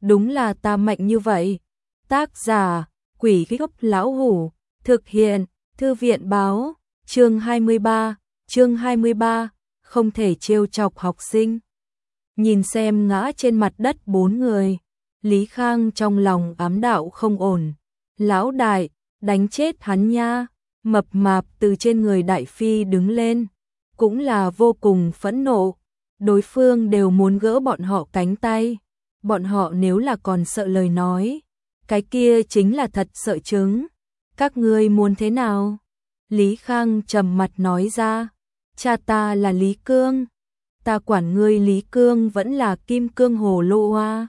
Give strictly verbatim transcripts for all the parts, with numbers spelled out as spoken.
đúng là ta mạnh như vậy. Tác giả, Quỷ Gốc Lão Hủ, thực hiện, Thư viện báo, chương hai mươi ba, chương hai mươi ba, không thể trêu chọc học sinh. Nhìn xem ngã trên mặt đất bốn người, Lý Khang trong lòng ám đạo không ổn. Lão đại, đánh chết hắn nha. Mập mạp từ trên người Đại Phi đứng lên, cũng là vô cùng phẫn nộ. Đối phương đều muốn gỡ bọn họ cánh tay. Bọn họ nếu là còn sợ lời nói, cái kia chính là thật sợ chứng. Các ngươi muốn thế nào? Lý Khang trầm mặt nói ra. Cha ta là Lý Cương. Ta quản ngươi Lý Cương vẫn là Kim Cương Hồ Lô Hoa.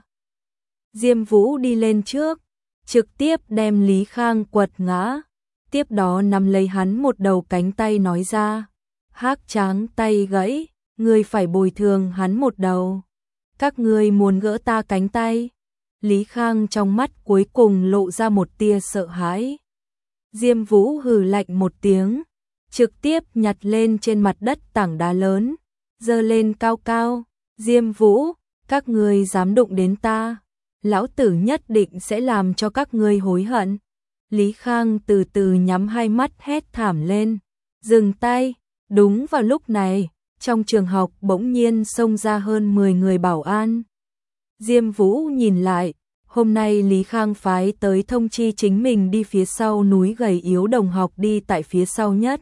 Diêm Vũ đi lên trước, trực tiếp đem Lý Khang quật ngã. Tiếp đó nắm lấy hắn một đầu cánh tay nói ra. Hắc Tráng tay gãy, ngươi phải bồi thường hắn một đầu. Các ngươi muốn gỡ ta cánh tay? Lý Khang trong mắt cuối cùng lộ ra một tia sợ hãi. Diêm Vũ hừ lạnh một tiếng, trực tiếp nhặt lên trên mặt đất tảng đá lớn, giơ lên cao cao. Diêm Vũ, các ngươi dám đụng đến ta, lão tử nhất định sẽ làm cho các ngươi hối hận. Lý Khang từ từ nhắm hai mắt hét thảm lên. Dừng tay. Đúng vào lúc này, trong trường học bỗng nhiên xông ra hơn mười người bảo an. Diêm Vũ nhìn lại, hôm nay Lý Khang phái tới thông chi chính mình đi phía sau núi gầy yếu đồng học đi tại phía sau nhất.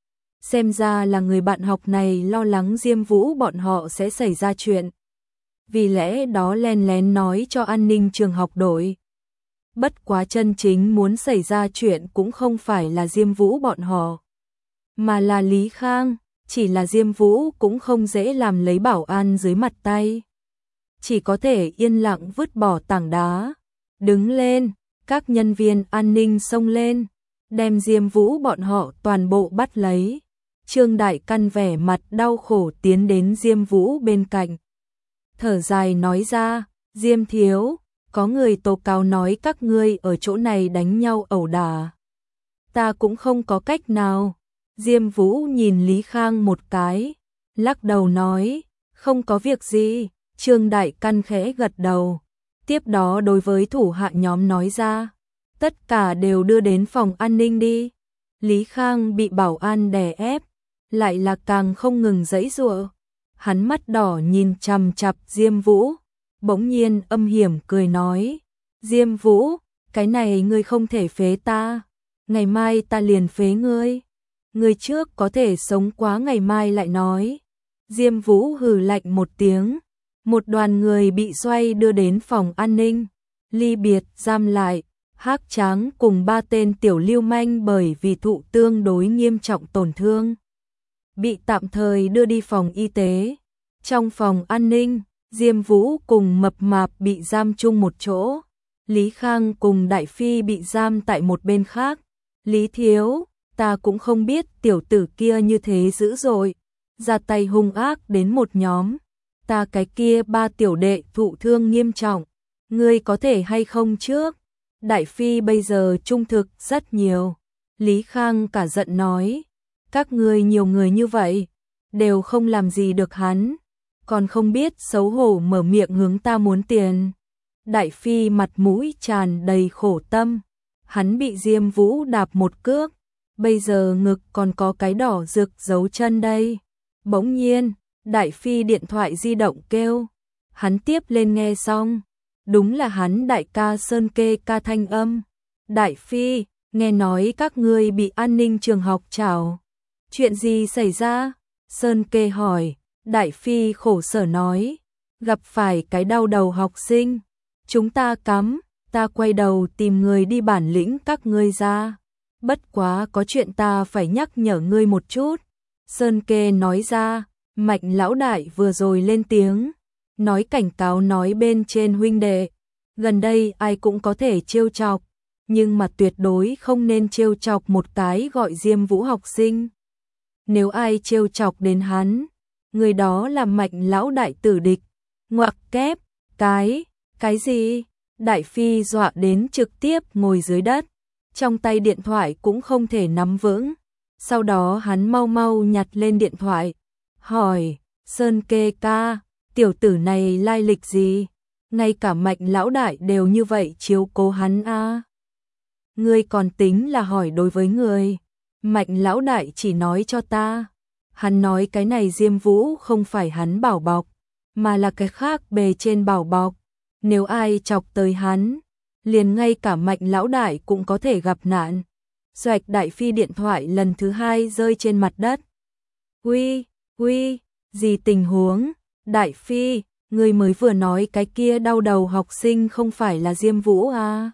Xem ra là người bạn học này lo lắng Diêm Vũ bọn họ sẽ xảy ra chuyện. Vì lẽ đó len lén nói cho an ninh trường học đổi. Bất quá chân chính muốn xảy ra chuyện cũng không phải là Diêm Vũ bọn họ, mà là Lý Khang. Chỉ là Diêm Vũ cũng không dễ làm lấy bảo an dưới mặt tay, chỉ có thể yên lặng vứt bỏ tảng đá. Đứng lên, các nhân viên an ninh xông lên, đem Diêm Vũ bọn họ toàn bộ bắt lấy. Trương Đại Căn vẻ mặt đau khổ tiến đến Diêm Vũ bên cạnh, thở dài nói ra. Diêm thiếu, có người tố cáo nói các ngươi ở chỗ này đánh nhau ẩu đả. Ta cũng không có cách nào. Diêm Vũ nhìn Lý Khang một cái, lắc đầu nói, không có việc gì. Trương Đại Căn khẽ gật đầu, tiếp đó đối với thủ hạ nhóm nói ra, tất cả đều đưa đến phòng an ninh đi. Lý Khang bị bảo an đè ép, lại là càng không ngừng giãy giụa. Hắn mắt đỏ nhìn chằm chằm Diêm Vũ, bỗng nhiên âm hiểm cười nói, Diêm Vũ, cái này ngươi không thể phế ta, ngày mai ta liền phế ngươi. Ngươi trước có thể sống quá ngày mai lại nói. Diêm Vũ hừ lạnh một tiếng, một đoàn người bị xoay đưa đến phòng an ninh, ly biệt giam lại. Hắc Tráng cùng ba tên tiểu lưu manh bởi vì thụ tương đối nghiêm trọng tổn thương, bị tạm thời đưa đi phòng y tế. Trong phòng an ninh, Diêm Vũ cùng Mập Mạp bị giam chung một chỗ, Lý Khang cùng Đại Phi bị giam tại một bên khác. Lý thiếu, ta cũng không biết tiểu tử kia như thế dữ dội, ra tay hung ác đến một nhóm, ta cái kia ba tiểu đệ thụ thương nghiêm trọng, ngươi có thể hay không trước? Đại Phi bây giờ trung thực rất nhiều. Lý Khang cả giận nói, các ngươi nhiều người như vậy, đều không làm gì được hắn, còn không biết xấu hổ mở miệng hướng ta muốn tiền. Đại Phi mặt mũi tràn đầy khổ tâm, hắn bị Diêm Vũ đạp một cước, bây giờ ngực còn có cái đỏ rực dấu chân đây. Bỗng nhiên, Đại Phi điện thoại di động kêu, hắn tiếp lên nghe xong, đúng là hắn đại ca Sơn Kê ca thanh âm. Đại Phi, nghe nói các ngươi bị an ninh trường học trảo, chuyện gì xảy ra? Sơn Kê hỏi. Đại Phi khổ sở nói, gặp phải cái đau đầu học sinh, chúng ta cắm, ta quay đầu tìm người đi bản lĩnh các ngươi ra. Bất quá có chuyện ta phải nhắc nhở ngươi một chút. Sơn Kê nói ra, Mạnh lão đại vừa rồi lên tiếng, nói cảnh cáo nói bên trên huynh đệ, gần đây ai cũng có thể trêu chọc, nhưng mà tuyệt đối không nên trêu chọc một cái gọi Diêm Vũ học sinh. Nếu ai trêu chọc đến hắn, người đó là Mạnh lão đại tử địch. Ngoặc kép, cái, cái gì? Đại Phi dọa đến trực tiếp ngồi dưới đất, trong tay điện thoại cũng không thể nắm vững. Sau đó hắn mau mau nhặt lên điện thoại, hỏi, Sơn Kê ca, tiểu tử này lai lịch gì? ngay cả Mạnh lão đại đều như vậy chiếu cố hắn a. Ngươi còn tính là hỏi đối với người. Mạnh lão đại chỉ nói cho ta. Hắn nói cái này Diêm Vũ không phải hắn bảo bọc, mà là cái khác bề trên bảo bọc. Nếu ai chọc tới hắn, liền ngay cả Mạnh lão đại cũng có thể gặp nạn. Xoạch Đại Phi điện thoại lần thứ hai rơi trên mặt đất. Uy, uy, gì tình huống? Đại Phi, người mới vừa nói cái kia đau đầu học sinh không phải là Diêm Vũ à?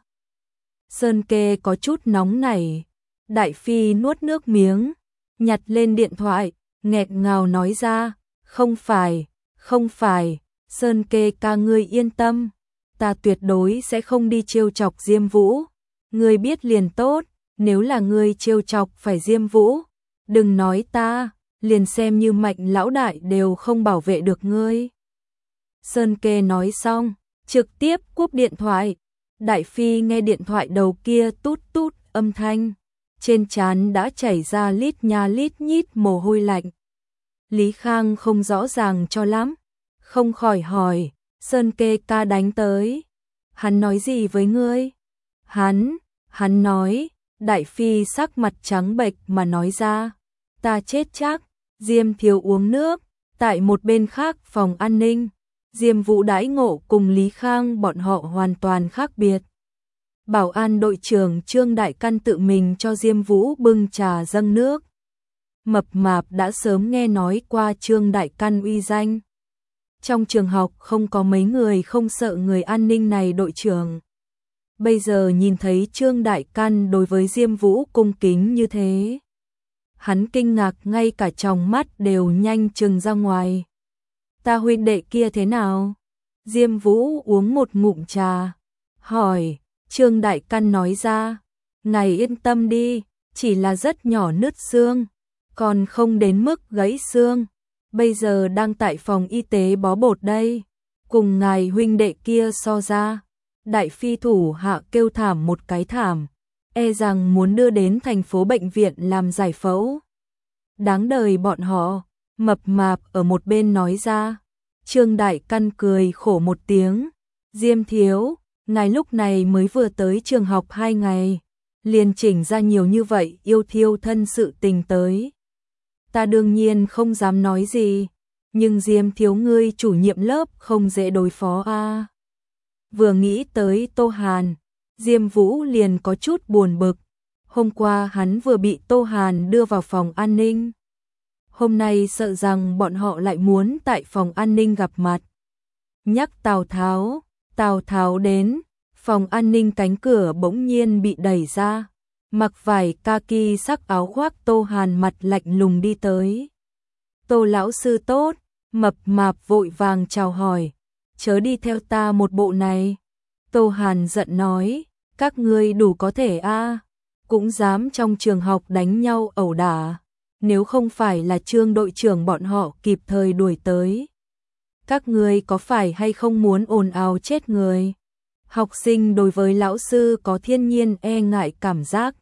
Sơn Kê có chút nóng nảy. Đại Phi nuốt nước miếng, nhặt lên điện thoại, nghẹt ngào nói ra, không phải, không phải, Sơn Kê ca ngươi yên tâm, ta tuyệt đối sẽ không đi trêu chọc Diêm Vũ, ngươi biết liền tốt, nếu là ngươi trêu chọc phải Diêm Vũ, đừng nói ta, liền xem như Mạnh lão đại đều không bảo vệ được ngươi. Sơn Kê nói xong, trực tiếp cúp điện thoại. Đại Phi nghe điện thoại đầu kia tút tút âm thanh, trên trán đã chảy ra lít nha lít nhít mồ hôi lạnh. Lý Khang không rõ ràng cho lắm, không khỏi hỏi, Sơn Kê ca đánh tới. Hắn nói gì với ngươi? Hắn, hắn nói, Đại Phi sắc mặt trắng bệch mà nói ra, ta chết chắc. Diêm thiếu uống nước, tại một bên khác phòng an ninh, Diêm Vũ đãi ngộ cùng Lý Khang bọn họ hoàn toàn khác biệt. Bảo an đội trưởng Trương Đại Căn tự mình cho Diêm Vũ bưng trà dâng nước. Mập Mạp đã sớm nghe nói qua Trương Đại Căn uy danh. Trong trường học không có mấy người không sợ người an ninh này đội trưởng. Bây giờ nhìn thấy Trương Đại Căn đối với Diêm Vũ cung kính như thế, hắn kinh ngạc ngay cả tròng mắt đều nhanh trừng ra ngoài. Ta huynh đệ kia thế nào? Diêm Vũ uống một ngụm trà, hỏi. Trương Đại Căn nói ra, ngài yên tâm đi, chỉ là rất nhỏ nứt xương, còn không đến mức gãy xương. Bây giờ đang tại phòng y tế bó bột đây, cùng ngài huynh đệ kia so ra. Đại Phi thủ hạ kêu thảm một cái thảm, e rằng muốn đưa đến thành phố bệnh viện làm giải phẫu. Đáng đời bọn họ. Mập Mạp ở một bên nói ra. Trương Đại Căn cười khổ một tiếng, Diêm thiếu, ngài lúc này mới vừa tới trường học hai ngày, liền chỉnh ra nhiều như vậy yêu thiêu thân sự tình tới. Ta đương nhiên không dám nói gì, nhưng Diêm thiếu ngươi chủ nhiệm lớp không dễ đối phó a. À. Vừa nghĩ tới Tô Hàn, Diêm Vũ liền có chút buồn bực. Hôm qua hắn vừa bị Tô Hàn đưa vào phòng an ninh. Hôm nay sợ rằng bọn họ lại muốn tại phòng an ninh gặp mặt. Nhắc Tào Tháo, Tào Tháo đến, phòng an ninh cánh cửa bỗng nhiên bị đẩy ra. Mặc vải kaki sắc áo khoác Tô Hàn mặt lạnh lùng đi tới. Tô lão sư tốt, Mập Mạp vội vàng chào hỏi, chớ đi theo ta một bộ này. Tô Hàn giận nói, các ngươi đủ có thể a, à, cũng dám trong trường học đánh nhau ẩu đả. Nếu không phải là Trương đội trưởng bọn họ kịp thời đuổi tới, các ngươi có phải hay không muốn ồn ào chết người? Học sinh đối với lão sư có thiên nhiên e ngại cảm giác.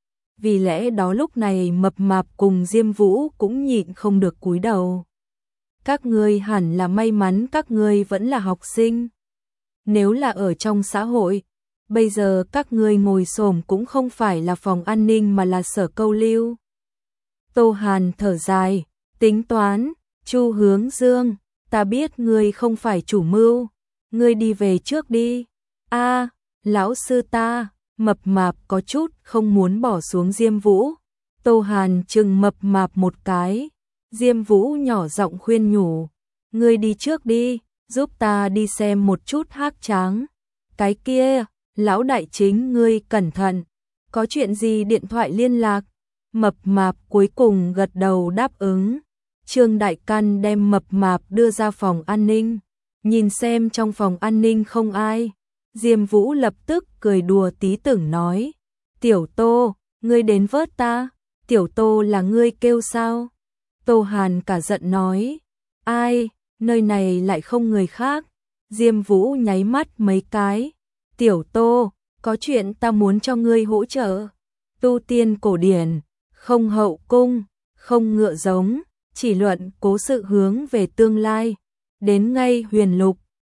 Vì lẽ đó lúc này Mập Mạp cùng Diêm Vũ cũng nhịn không được cúi đầu. Các ngươi hẳn là may mắn các ngươi vẫn là học sinh. Nếu là ở trong xã hội, bây giờ các ngươi ngồi xổm cũng không phải là phòng an ninh mà là sở câu lưu. Tô Hàn thở dài, tính toán, Chu Hướng Dương, ta biết ngươi không phải chủ mưu, ngươi đi về trước đi. A, lão sư ta, Mập Mạp có chút không muốn bỏ xuống Diêm Vũ. Tô Hàn chừng Mập Mạp một cái, Diêm Vũ nhỏ giọng khuyên nhủ, ngươi đi trước đi, giúp ta đi xem một chút Hắc Tráng. Cái kia, lão đại chính ngươi cẩn thận, có chuyện gì điện thoại liên lạc. Mập Mạp cuối cùng gật đầu đáp ứng. Trương Đại Căn đem Mập Mạp đưa ra phòng an ninh, nhìn xem trong phòng an ninh không ai. Diêm Vũ lập tức cười đùa tí tưởng nói, Tiểu Tô, ngươi đến vớt ta. Tiểu Tô là ngươi kêu sao? Tô Hàn cả giận nói, ai, nơi này lại không người khác. Diêm Vũ nháy mắt mấy cái, Tiểu Tô, có chuyện ta muốn cho ngươi hỗ trợ. Tu tiên cổ điển, không hậu cung, không ngựa giống, chỉ luận cố sự hướng về tương lai. Đến ngay huyền lục,